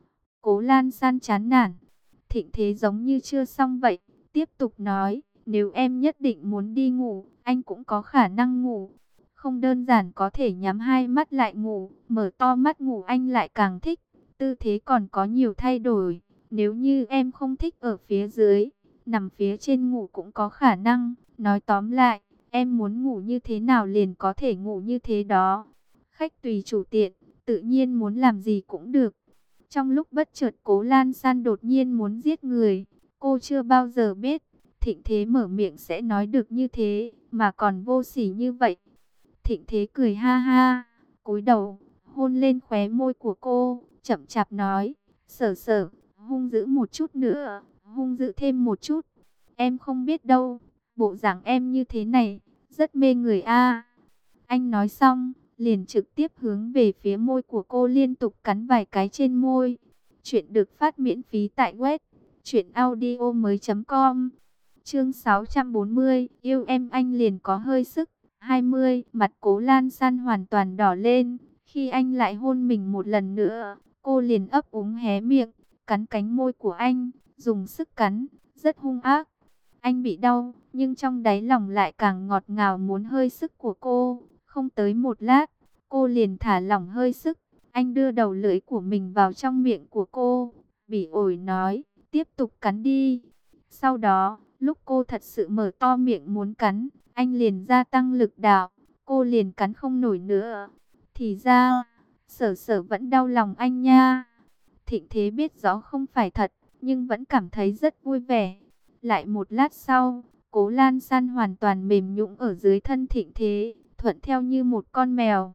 [SPEAKER 1] Cố Lan San chán nản, Thịnh Thế giống như chưa xong vậy, tiếp tục nói, nếu em nhất định muốn đi ngủ, anh cũng có khả năng ngủ. Không đơn giản có thể nhắm hai mắt lại ngủ, mở to mắt ngủ anh lại càng thích. Tư thế còn có nhiều thay đổi. Nếu như em không thích ở phía dưới, nằm phía trên ngủ cũng có khả năng. Nói tóm lại, em muốn ngủ như thế nào liền có thể ngủ như thế đó. Khách tùy chủ tiện, tự nhiên muốn làm gì cũng được. Trong lúc bất chợt Cố Lan San đột nhiên muốn giết người. Cô chưa bao giờ biết, Thịnh Thế mở miệng sẽ nói được như thế, mà còn vô sỉ như vậy. Thịnh Thế cười ha ha, cúi đầu, hôn lên khóe môi của cô, chậm chạp nói, sở sở, hung dữ một chút nữa, hung dữ thêm một chút. Em không biết đâu, bộ dạng em như thế này, rất mê người a. Anh nói xong, liền trực tiếp hướng về phía môi của cô liên tục cắn vài cái trên môi. Chuyện được phát miễn phí tại web truyện audio mới chấm com. Chương sáu trăm bốn mươi, yêu em anh liền có hơi sức. hai mươi, mặt Cố Lan San hoàn toàn đỏ lên. Khi anh lại hôn mình một lần nữa, cô liền ấp úng hé miệng, cắn cánh môi của anh, dùng sức cắn, rất hung ác. Anh bị đau, nhưng trong đáy lòng lại càng ngọt ngào muốn hơi sức của cô. Không tới một lát, cô liền thả lỏng hơi sức. Anh đưa đầu lưỡi của mình vào trong miệng của cô, bỉ ổi nói, tiếp tục cắn đi. Sau đó, lúc cô thật sự mở to miệng muốn cắn, anh liền gia tăng lực đạo, cô liền cắn không nổi nữa. Thì ra, Sở Sở vẫn đau lòng anh nha. Thịnh Thế biết rõ không phải thật, nhưng vẫn cảm thấy rất vui vẻ. Lại một lát sau, Cố Lan San hoàn toàn mềm nhũn ở dưới thân Thịnh Thế, thuận theo như một con mèo.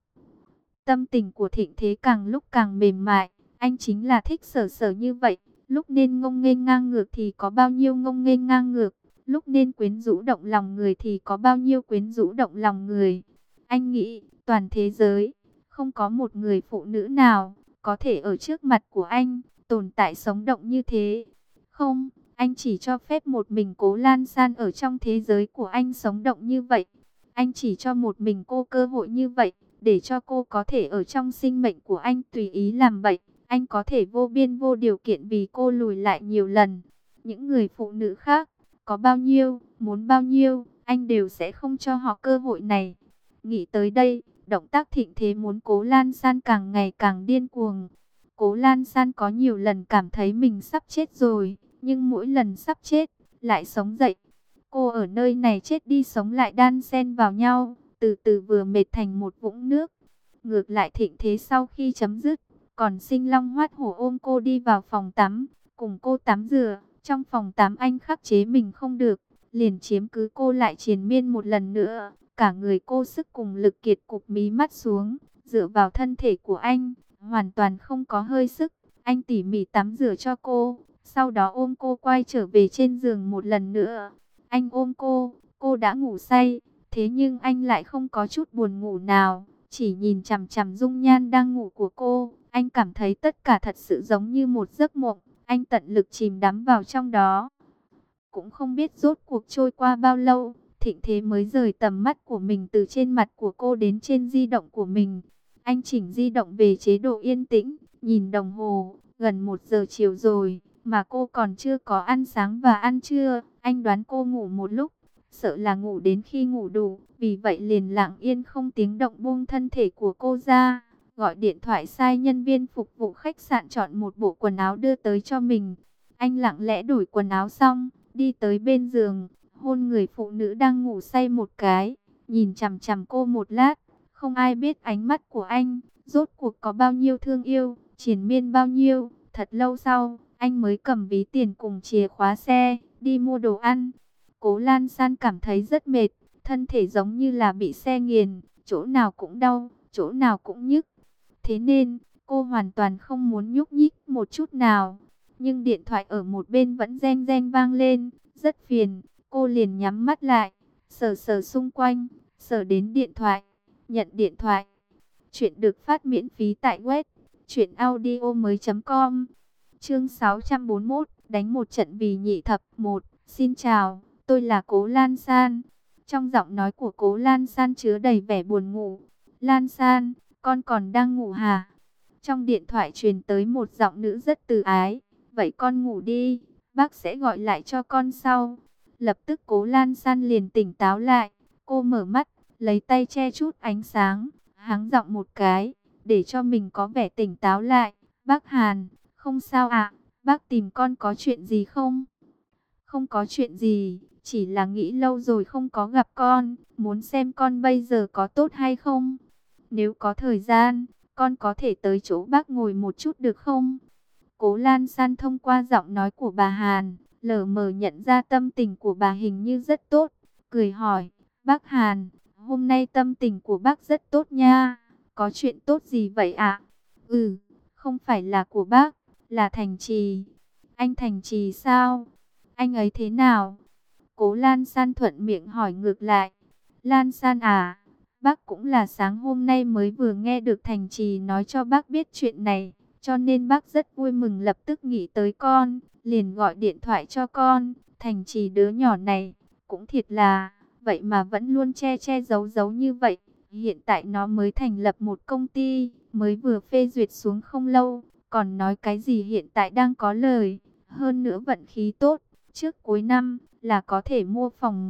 [SPEAKER 1] Tâm tình của Thịnh Thế càng lúc càng mềm mại, anh chính là thích Sở Sở như vậy. Lúc nên ngông nghênh ngang ngược thì có bao nhiêu ngông nghênh ngang ngược, lúc nên quyến rũ động lòng người thì có bao nhiêu quyến rũ động lòng người. Anh nghĩ, toàn thế giới, không có một người phụ nữ nào có thể ở trước mặt của anh tồn tại sống động như thế. Không, anh chỉ cho phép một mình Cố Lan San ở trong thế giới của anh sống động như vậy. Anh chỉ cho một mình cô cơ hội như vậy, để cho cô có thể ở trong sinh mệnh của anh tùy ý làm bậy. Anh có thể vô biên vô điều kiện vì cô lùi lại nhiều lần. Những người phụ nữ khác, có bao nhiêu, muốn bao nhiêu, anh đều sẽ không cho họ cơ hội này. Nghĩ tới đây, động tác Thịnh Thế muốn Cố Lan San càng ngày càng điên cuồng. Cố Lan San có nhiều lần cảm thấy mình sắp chết rồi, nhưng mỗi lần sắp chết, lại sống dậy. Cô ở nơi này chết đi sống lại đan xen vào nhau, từ từ vừa mệt thành một vũng nước. Ngược lại Thịnh Thế sau khi chấm dứt, còn sinh long hoát hổ ôm cô đi vào phòng tắm, cùng cô tắm rửa. Trong phòng tắm anh khắc chế mình không được, liền chiếm cứ cô lại triền miên một lần nữa. Cả người cô sức cùng lực kiệt cục mí mắt xuống, dựa vào thân thể của anh, hoàn toàn không có hơi sức. Anh tỉ mỉ tắm rửa cho cô, sau đó ôm cô quay trở về trên giường một lần nữa. Anh ôm cô, cô đã ngủ say, thế nhưng anh lại không có chút buồn ngủ nào, chỉ nhìn chằm chằm dung nhan đang ngủ của cô. Anh cảm thấy tất cả thật sự giống như một giấc mộng, anh tận lực chìm đắm vào trong đó. Cũng không biết rốt cuộc trôi qua bao lâu, Thịnh Thế mới rời tầm mắt của mình từ trên mặt của cô đến trên di động của mình. Anh chỉnh di động về chế độ yên tĩnh, nhìn đồng hồ, gần một giờ chiều rồi, mà cô còn chưa có ăn sáng và ăn trưa. Anh đoán cô ngủ một lúc, sợ là ngủ đến khi ngủ đủ, vì vậy liền lặng yên không tiếng động buông thân thể của cô ra, gọi điện thoại sai nhân viên phục vụ khách sạn chọn một bộ quần áo đưa tới cho mình. Anh lặng lẽ đổi quần áo xong, đi tới bên giường, hôn người phụ nữ đang ngủ say một cái, nhìn chằm chằm cô một lát. Không ai biết ánh mắt của anh rốt cuộc có bao nhiêu thương yêu, triền miên bao nhiêu. Thật lâu sau, anh mới cầm ví tiền cùng chìa khóa xe, đi mua đồ ăn. Cố Lan San cảm thấy rất mệt, thân thể giống như là bị xe nghiền, chỗ nào cũng đau, chỗ nào cũng nhức. Thế nên, cô hoàn toàn không muốn nhúc nhích một chút nào. Nhưng điện thoại ở một bên vẫn reng reng vang lên, rất phiền. Cô liền nhắm mắt lại, sờ sờ xung quanh, sờ đến điện thoại, nhận điện thoại. Chuyện được phát miễn phí tại web truyện audio mới chấm com. Chương sáu trăm bốn mươi mốt, đánh một trận vì nhị thập. Một, xin chào, tôi là Cố Lan San. Trong giọng nói của Cố Lan San chứa đầy vẻ buồn ngủ. Lan San, con còn đang ngủ hả? Trong điện thoại truyền tới một giọng nữ rất từ ái. Vậy con ngủ đi, bác sẽ gọi lại cho con sau. Lập tức Cố Lan San liền tỉnh táo lại. Cô mở mắt, lấy tay che chút ánh sáng, hắng giọng một cái, để cho mình có vẻ tỉnh táo lại. Bác Hàn, không sao ạ, bác tìm con có chuyện gì không? Không có chuyện gì, chỉ là nghĩ lâu rồi không có gặp con, muốn xem con bây giờ có tốt hay không. Nếu có thời gian, con có thể tới chỗ bác ngồi một chút được không? Cố Lan San thông qua giọng nói của bà Hàn, lờ mờ nhận ra tâm tình của bà hình như rất tốt, cười hỏi, bác Hàn, hôm nay tâm tình của bác rất tốt nha, có chuyện tốt gì vậy ạ? Ừ, không phải là của bác, là Thành Trì. Anh Thành Trì sao? Anh ấy thế nào? Cố Lan San thuận miệng hỏi ngược lại. Lan San à, bác cũng là sáng hôm nay mới vừa nghe được Thành Trì nói cho bác biết chuyện này, cho nên bác rất vui mừng lập tức nghĩ tới con, liền gọi điện thoại cho con. Thành Trì đứa nhỏ này, cũng thiệt là, vậy mà vẫn luôn che che giấu giấu như vậy. Hiện tại nó mới thành lập một công ty, mới vừa phê duyệt xuống không lâu, còn nói cái gì hiện tại đang có lời. Hơn nữa vận khí tốt, trước cuối năm là có thể mua phòng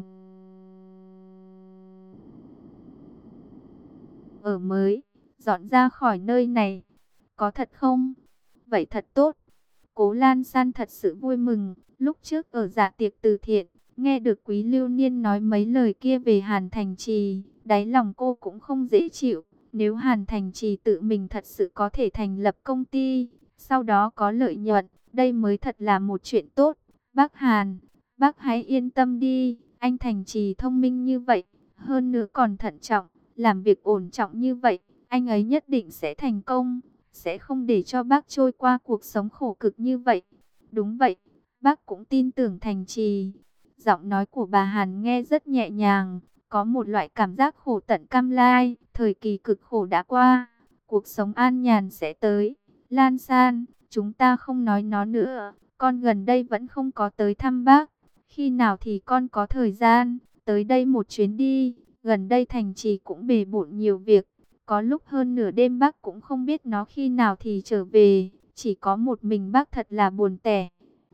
[SPEAKER 1] ở mới, dọn ra khỏi nơi này. Có thật không? Vậy thật tốt. Cố Lan San thật sự vui mừng, lúc trước ở dạ tiệc từ thiện, nghe được Quý Lưu Niên nói mấy lời kia về Hàn Thành Trì, đáy lòng cô cũng không dễ chịu. Nếu Hàn Thành Trì tự mình thật sự có thể thành lập công ty, sau đó có lợi nhuận, đây mới thật là một chuyện tốt. Bác Hàn, bác hãy yên tâm đi, anh Thành Trì thông minh như vậy, hơn nữa còn thận trọng, làm việc ổn trọng như vậy, anh ấy nhất định sẽ thành công, sẽ không để cho bác trôi qua cuộc sống khổ cực như vậy. Đúng vậy, bác cũng tin tưởng Thành Trì. Giọng nói của bà Hàn nghe rất nhẹ nhàng, có một loại cảm giác khổ tận cam lai, thời kỳ cực khổ đã qua, cuộc sống an nhàn sẽ tới. Lan San, chúng ta không nói nó nữa, con gần đây vẫn không có tới thăm bác. Khi nào thì con có thời gian, tới đây một chuyến đi. Gần đây Thành Trì cũng bề bộn nhiều việc, có lúc hơn nửa đêm bác cũng không biết nó khi nào thì trở về, chỉ có một mình bác thật là buồn tẻ.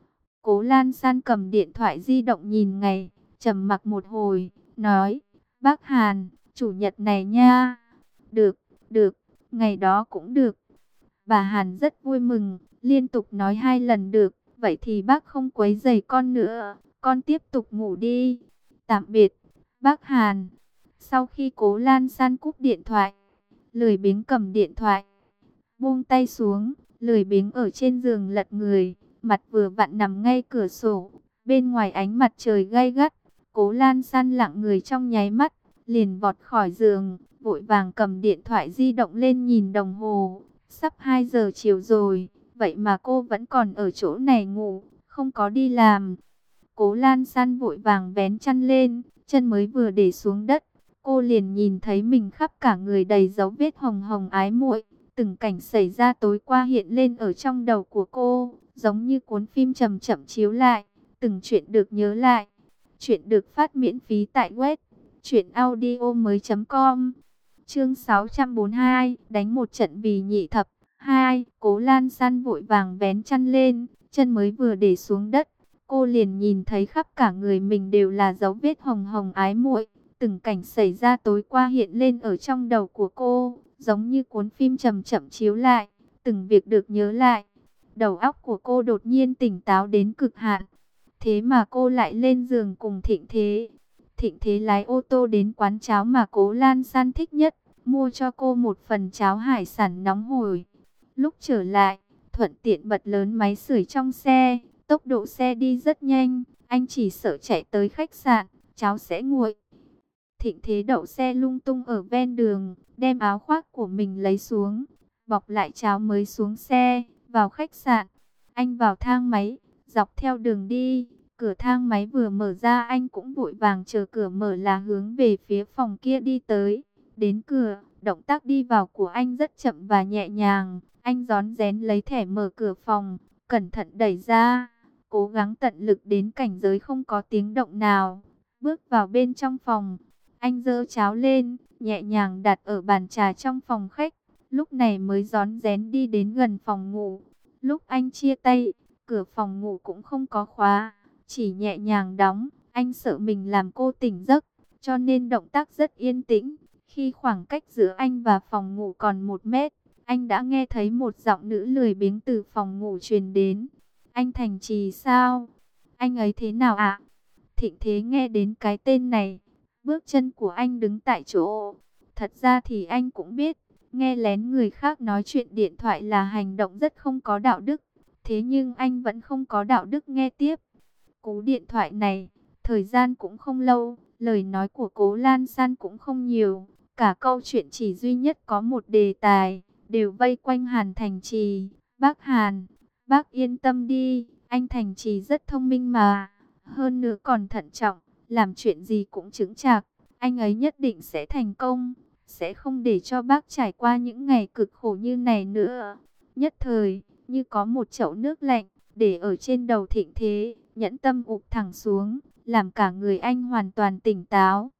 [SPEAKER 1] Cố Lan San cầm điện thoại di động nhìn ngày, trầm mặc một hồi, nói, bác Hàn, chủ nhật này nha. Được, được, ngày đó cũng được. Bà Hàn rất vui mừng, liên tục nói hai lần được, vậy thì bác không quấy rầy con nữa, con tiếp tục ngủ đi. Tạm biệt, bác Hàn. Sau khi Cố Lan San cúp điện thoại, lười biếng cầm điện thoại, buông tay xuống, lười biếng ở trên giường lật người, mặt vừa vặn nằm ngay cửa sổ, bên ngoài ánh mặt trời gay gắt. Cố Lan San lặng người trong nháy mắt, liền vọt khỏi giường, vội vàng cầm điện thoại di động lên nhìn đồng hồ, sắp hai giờ chiều rồi, vậy mà cô vẫn còn ở chỗ này ngủ, không có đi làm. Cố Lan San vội vàng vén chăn lên, chân mới vừa để xuống đất, cô liền nhìn thấy mình khắp cả người đầy dấu vết hồng hồng ái muội. Từng cảnh xảy ra tối qua hiện lên ở trong đầu của cô, giống như cuốn phim chậm chậm chiếu lại, từng chuyện được nhớ lại. Chuyện được phát miễn phí tại web truyện audio mới.com. Chương sáu trăm bốn mươi hai, đánh một trận vì nhị thập. hai. Cố Lan San vội vàng vén chăn lên, chân mới vừa để xuống đất, cô liền nhìn thấy khắp cả người mình đều là dấu vết hồng hồng ái muội. Từng cảnh xảy ra tối qua hiện lên ở trong đầu của cô, giống như cuốn phim chậm chậm chiếu lại, từng việc được nhớ lại. Đầu óc của cô đột nhiên tỉnh táo đến cực hạn. Thế mà cô lại lên giường cùng Thịnh Thế. Thịnh Thế lái ô tô đến quán cháo mà Cố Lan San thích nhất, mua cho cô một phần cháo hải sản nóng hổi. Lúc trở lại, thuận tiện bật lớn máy sưởi trong xe, tốc độ xe đi rất nhanh, anh chỉ sợ chạy tới khách sạn, cháo sẽ nguội. Thịnh Thế đậu xe lung tung ở ven đường, đem áo khoác của mình lấy xuống, bọc lại cháo mới xuống xe, vào khách sạn. Anh vào thang máy, dọc theo đường đi, cửa thang máy vừa mở ra anh cũng vội vàng chờ cửa mở là hướng về phía phòng kia đi tới. Đến cửa, động tác đi vào của anh rất chậm và nhẹ nhàng, anh rón rén lấy thẻ mở cửa phòng, cẩn thận đẩy ra, cố gắng tận lực đến cảnh giới không có tiếng động nào. Bước vào bên trong phòng, anh giơ cháo lên, nhẹ nhàng đặt ở bàn trà trong phòng khách, lúc này mới rón rén đi đến gần phòng ngủ. Lúc anh chia tay, cửa phòng ngủ cũng không có khóa, chỉ nhẹ nhàng đóng, anh sợ mình làm cô tỉnh giấc, cho nên động tác rất yên tĩnh. Khi khoảng cách giữa anh và phòng ngủ còn một mét, anh đã nghe thấy một giọng nữ lười biếng từ phòng ngủ truyền đến. Anh Thành Trì sao? Anh ấy thế nào ạ? Thịnh Thế nghe đến cái tên này, bước chân của anh đứng tại chỗ. Thật ra thì anh cũng biết, nghe lén người khác nói chuyện điện thoại là hành động rất không có đạo đức. Thế nhưng anh vẫn không có đạo đức nghe tiếp. Cú điện thoại này, thời gian cũng không lâu, lời nói của Cố Lan San cũng không nhiều. Cả câu chuyện chỉ duy nhất có một đề tài, đều vây quanh Hàn Thành Trì. Bác Hàn, bác yên tâm đi, anh Thành Trì rất thông minh mà. Hơn nữa còn thận trọng, làm chuyện gì cũng chững chạc. Anh ấy nhất định sẽ thành công, sẽ không để cho bác trải qua những ngày cực khổ như này nữa. Nhất thời, như có một chậu nước lạnh, để ở trên đầu Thịnh Thế, nhẫn tâm ụp thẳng xuống, làm cả người anh hoàn toàn tỉnh táo.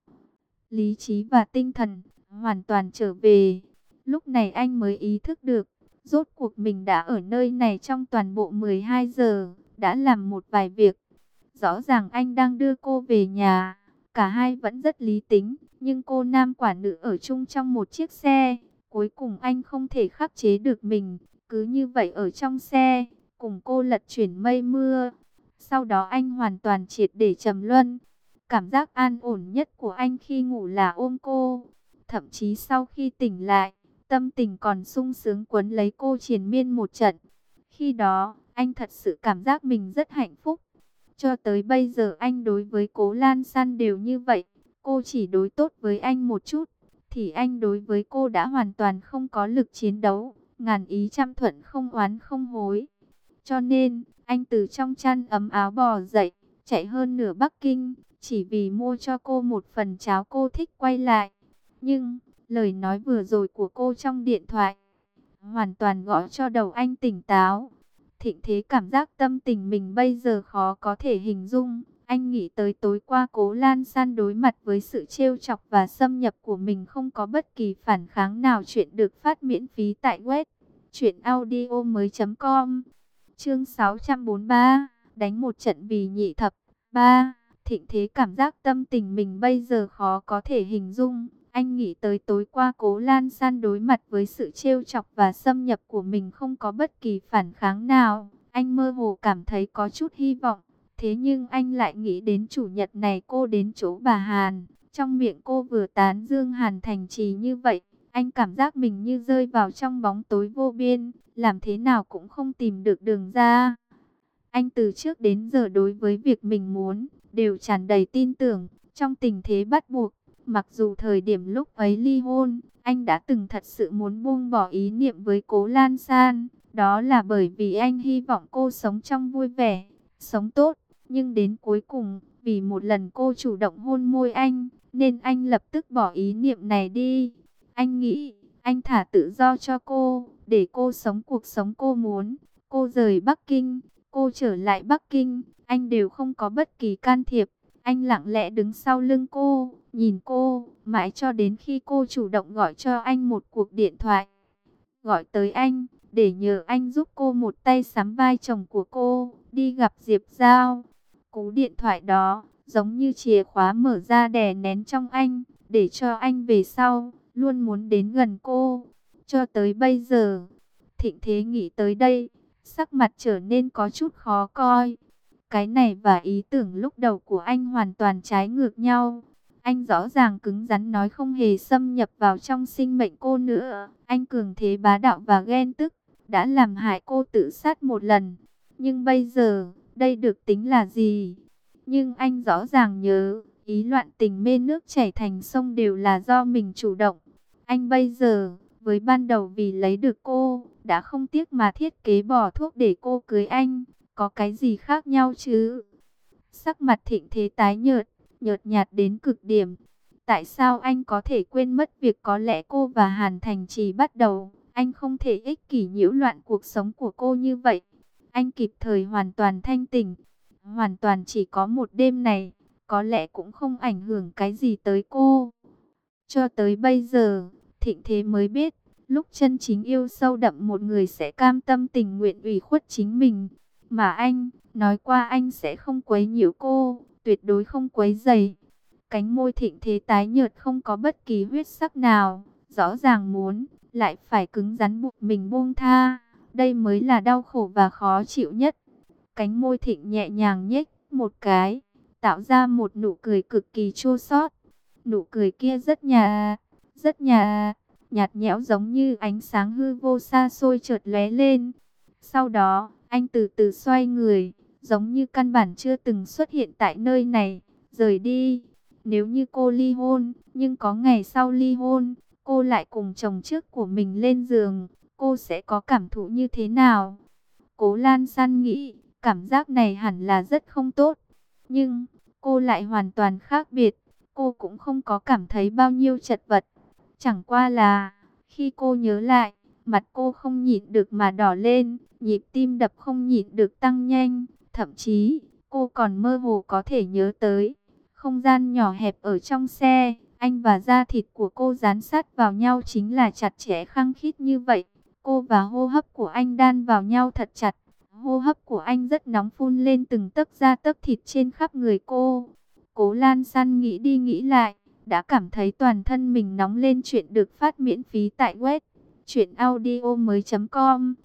[SPEAKER 1] Lý trí và tinh thần hoàn toàn trở về. Lúc này anh mới ý thức được, rốt cuộc mình đã ở nơi này trong toàn bộ mười hai giờ, đã làm một vài việc. Rõ ràng anh đang đưa cô về nhà, cả hai vẫn rất lý tính, nhưng cô nam quả nữ ở chung trong một chiếc xe. Cuối cùng anh không thể khắc chế được mình, cứ như vậy ở trong xe, cùng cô lật chuyển mây mưa. Sau đó anh hoàn toàn triệt để trầm luân. Cảm giác an ổn nhất của anh khi ngủ là ôm cô. Thậm chí sau khi tỉnh lại, tâm tình còn sung sướng quấn lấy cô triền miên một trận. Khi đó, anh thật sự cảm giác mình rất hạnh phúc. Cho tới bây giờ anh đối với Cố Lan San đều như vậy. Cô chỉ đối tốt với anh một chút, thì anh đối với cô đã hoàn toàn không có lực chiến đấu. Ngàn ý trăm thuận, không oán không hối. Cho nên, anh từ trong chăn ấm áo bò dậy, chạy hơn nửa Bắc Kinh, chỉ vì mua cho cô một phần cháo cô thích quay lại. Nhưng, lời nói vừa rồi của cô trong điện thoại, hoàn toàn gõ cho đầu anh tỉnh táo. Thịnh Thế cảm giác tâm tình mình bây giờ khó có thể hình dung. Anh nghĩ tới tối qua Cố Lan San đối mặt với sự trêu chọc và xâm nhập của mình không có bất kỳ phản kháng nào. Chuyện được phát miễn phí tại web truyệnaudiomoi chấm com. Chương sáu trăm bốn mươi ba, đánh một trận vì nhị thập. ba. Thịnh Thế cảm giác tâm tình mình bây giờ khó có thể hình dung. Anh nghĩ tới tối qua Cố Lan San đối mặt với sự trêu chọc và xâm nhập của mình không có bất kỳ phản kháng nào. Anh mơ hồ cảm thấy có chút hy vọng. Thế nhưng anh lại nghĩ đến chủ nhật này cô đến chỗ bà Hàn. Trong miệng cô vừa tán dương Hàn Thành Trì như vậy. Anh cảm giác mình như rơi vào trong bóng tối vô biên. Làm thế nào cũng không tìm được đường ra. Anh từ trước đến giờ đối với việc mình muốn đều tràn đầy tin tưởng. Trong tình thế bắt buộc, mặc dù thời điểm lúc ấy ly hôn, anh đã từng thật sự muốn buông bỏ ý niệm với Cố Lan San. Đó là bởi vì anh hy vọng cô sống trong vui vẻ, sống tốt. Nhưng đến cuối cùng, vì một lần cô chủ động hôn môi anh, nên anh lập tức bỏ ý niệm này đi. Anh nghĩ, anh thả tự do cho cô, để cô sống cuộc sống cô muốn. Cô rời Bắc Kinh, cô trở lại Bắc Kinh, anh đều không có bất kỳ can thiệp. Anh lặng lẽ đứng sau lưng cô, nhìn cô, mãi cho đến khi cô chủ động gọi cho anh một cuộc điện thoại. Gọi tới anh, để nhờ anh giúp cô một tay sắm vai chồng của cô, đi gặp Diệp Giao. Cú điện thoại đó, giống như chìa khóa mở ra đè nén trong anh, để cho anh về sau, luôn muốn đến gần cô. Cho tới bây giờ, Thịnh Thế nghĩ tới đây, sắc mặt trở nên có chút khó coi. Cái này và ý tưởng lúc đầu của anh hoàn toàn trái ngược nhau. Anh rõ ràng cứng rắn nói không hề xâm nhập vào trong sinh mệnh cô nữa. Anh cường thế bá đạo và ghen tức, đã làm hại cô tự sát một lần. Nhưng bây giờ, đây được tính là gì? Nhưng anh rõ ràng nhớ, ý loạn tình mê nước chảy thành sông đều là do mình chủ động. Anh bây giờ, với ban đầu vì lấy được cô, đã không tiếc mà thiết kế bỏ thuốc để cô cưới anh. Có cái gì khác nhau chứ? Sắc mặt Thịnh Thế tái nhợt, nhợt nhạt đến cực điểm. Tại sao anh có thể quên mất việc có lẽ cô và Hàn Thành Trì bắt đầu? Anh không thể ích kỷ nhiễu loạn cuộc sống của cô như vậy. Anh kịp thời hoàn toàn thanh tỉnh. Hoàn toàn chỉ có một đêm này, có lẽ cũng không ảnh hưởng cái gì tới cô. Cho tới bây giờ, Thịnh Thế mới biết, lúc chân chính yêu sâu đậm một người sẽ cam tâm tình nguyện ủy khuất chính mình. Mà anh, nói qua anh sẽ không quấy nhiễu cô, tuyệt đối không quấy rầy. Cánh môi Thịnh Thế tái nhợt không có bất kỳ huyết sắc nào, rõ ràng muốn, lại phải cứng rắn buộc mình buông tha. Đây mới là đau khổ và khó chịu nhất. Cánh môi Thịnh nhẹ nhàng nhếch một cái, tạo ra một nụ cười cực kỳ chua xót. Nụ cười kia rất nhạt, rất nhạt, nhạt nhẽo giống như ánh sáng hư vô xa xôi chợt lóe lên. Sau đó, anh từ từ xoay người, giống như căn bản chưa từng xuất hiện tại nơi này, rời đi. Nếu như cô ly hôn, nhưng có ngày sau ly hôn, cô lại cùng chồng trước của mình lên giường, cô sẽ có cảm thụ như thế nào? Cố Lan San nghĩ, cảm giác này hẳn là rất không tốt. Nhưng, cô lại hoàn toàn khác biệt. Cô cũng không có cảm thấy bao nhiêu chật vật. Chẳng qua là, khi cô nhớ lại, mặt cô không nhịn được mà đỏ lên, nhịp tim đập không nhịn được tăng nhanh. Thậm chí, cô còn mơ hồ có thể nhớ tới không gian nhỏ hẹp ở trong xe. Anh và da thịt của cô dán sát vào nhau chính là chặt chẽ khăng khít như vậy. Cô và hô hấp của anh đan vào nhau thật chặt. Hô hấp của anh rất nóng phun lên từng tấc da tấc thịt trên khắp người cô. Cố Lan San nghĩ đi nghĩ lại, đã cảm thấy toàn thân mình nóng lên. Chuyện được phát miễn phí tại web truyệnaudiomoi chấm com.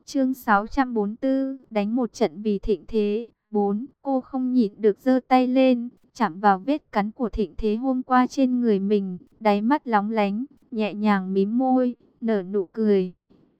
[SPEAKER 1] Chương sáu trăm bốn mươi tư, đánh một trận vì Thịnh Thế. bốn. Cô không nhịn được giơ tay lên, chạm vào vết cắn của Thịnh Thế hôm qua trên người mình, đáy mắt lóng lánh, nhẹ nhàng mím môi, nở nụ cười.